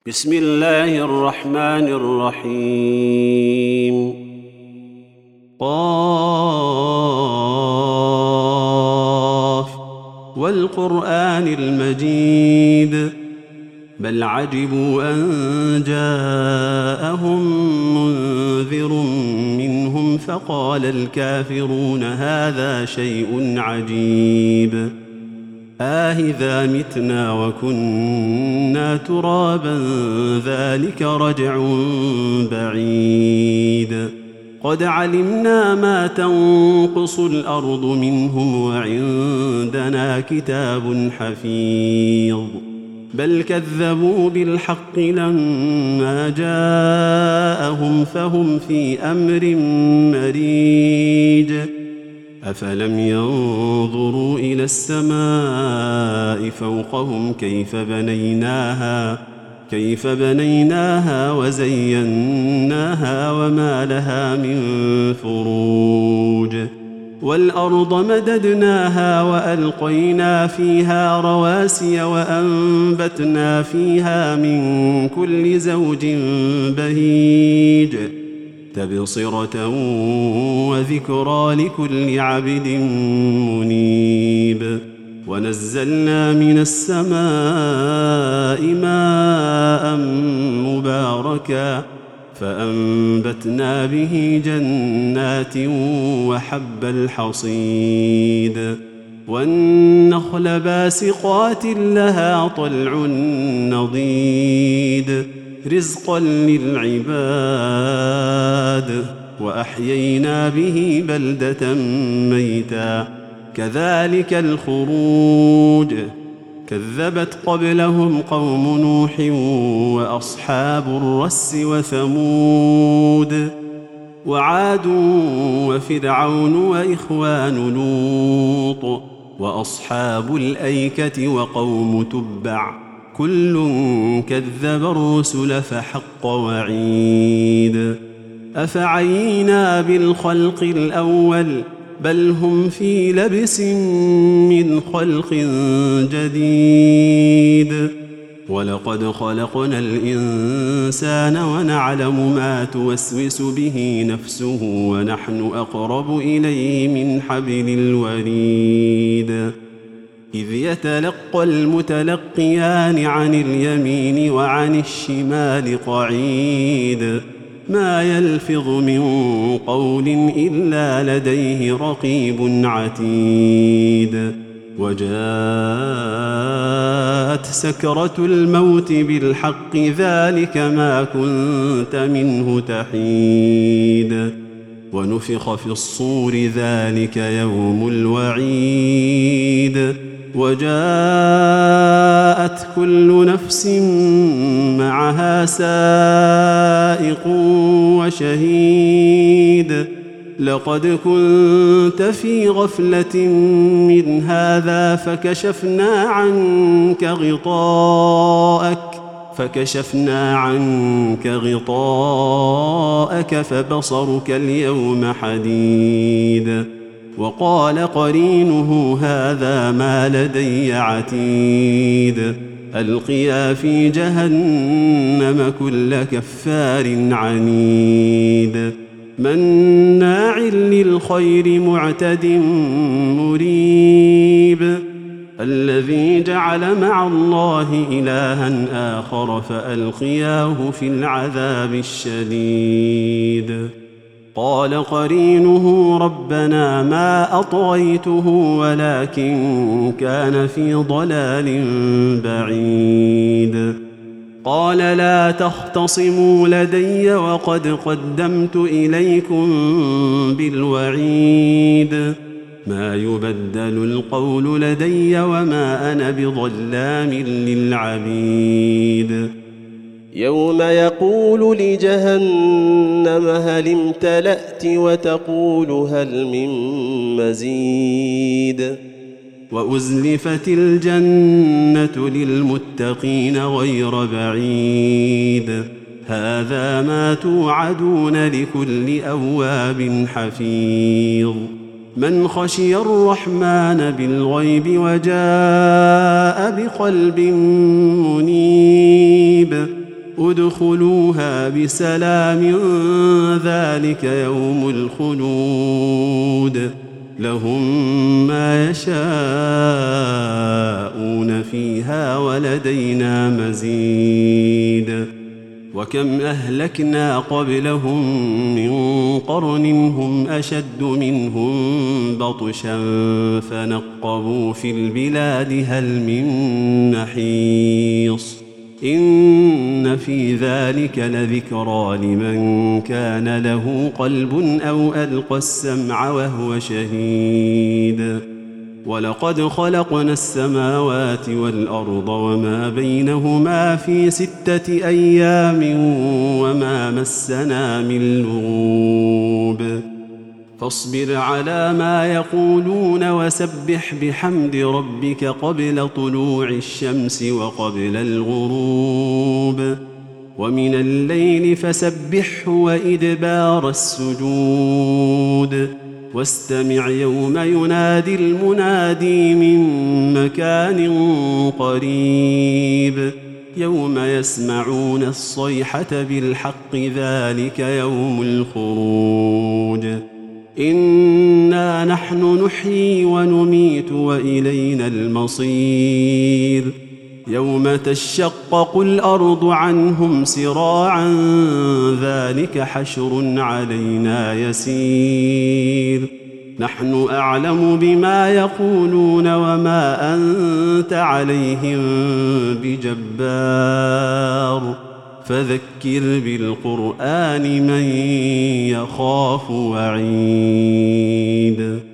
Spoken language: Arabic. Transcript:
بسم الله الرحمن الرحيم قاف والقرآن المجيد بل عجبوا أن جاءهم منذر منهم فقال الكافرون هذا شيء عجيب آهذا متنا وكنا ترابا ذلك رجع بعيد قد علمنا ما تنقص الأرض منهم وعندنا كتاب حفيظ بل كذبوا بالحق لما جاءهم فهم في أمر مريج أفلم ينظروا إلى السماء فوقهم كيف بنيناها وزيناها وما لها من فروج والأرض مددناها وألقينا فيها رواسي وأنبتنا فيها من كل زوج بهيج تبصرة وذكرى لكل عبد منيب ونزلنا من السماء ماء مباركا فأنبتنا به جنات وحب الحصيد والنخل باسقات لها طلع نضيد رزقا للعباد وأحيينا به بلدة ميتا كذلك الخروج كذبت قبلهم قوم نوح وأصحاب الرس وثمود وعاد وفرعون وإخوان لوط وأصحاب الأيكة وقوم تبع كل كذب الرسل فحق وعيد أفعينا بالخلق الأول بل هم في لبس من خلق جديد ولقد خلقنا الإنسان ونعلم ما توسوس به نفسه ونحن أقرب إليه من حبل الوريد إذ يتلقى المتلقيان عن اليمين وعن الشمال قعيد ما يلفظ من قول إلا لديه رقيب عتيد وجاءت سكرة الموت بالحق ذلك ما كنت منه تحيد ونفخ في الصور ذلك يوم الوعيد وجاءت كل نفس معها سائق وشهيد لقد كنت في غفلة من هذا فكشفنا عنك غطاءك فبصرك اليوم حديد وقال قرينه هذا ما لدي عتيد ألقيا في جهنم كل كفار عنيد مناع للخير معتد مريب الذي جعل مع الله إلها آخر فألقياه في العذاب الشديد قال قرينه ربنا ما أطغيته ولكن كان في ضلال بعيد قال لا تختصموا لدي وقد قدمت إليكم بالوعيد ما يبدل القول لدي وما أنا بظلام للعبيد يوم يقول لجهنم هل امتلأت وتقول هل من مزيد وأزلفت الجنة للمتقين غير بعيد هذا ما توعدون لكل أواب حفيظ من خشي الرحمن بالغيب وجاء بقلب منيب ادخلوها بسلام ذلك يوم الخلود لهم ما يشاءون فيها ولدينا مزيد وكم أهلكنا قبلهم من قرن هم أشد منهم بطشا فنقبوا في البلاد هل من محيص إن في ذلك لذكرى لمن كان له قلب أو ألقى السمع وهو شهيد ولقد خلقنا السماوات والأرض وما بينهما في 6 أيام وما مسنا من لغوب فاصبر على ما يقولون وسبح بحمد ربك قبل طلوع الشمس وقبل الغروب ومن الليل فسبحه وإدبار السجود واستمع يوم ينادي المنادي من مكان قريب يوم يسمعون الصيحة بالحق ذلك يوم الخروج إنا نحن نحيي ونميت وإلينا المصير يوم تشقق الأرض عنهم سراعا ذلك حشر علينا يسير نحن أعلم بما يقولون وما أنت عليهم بجبار فذكر بالقرآن من يخاف وعيد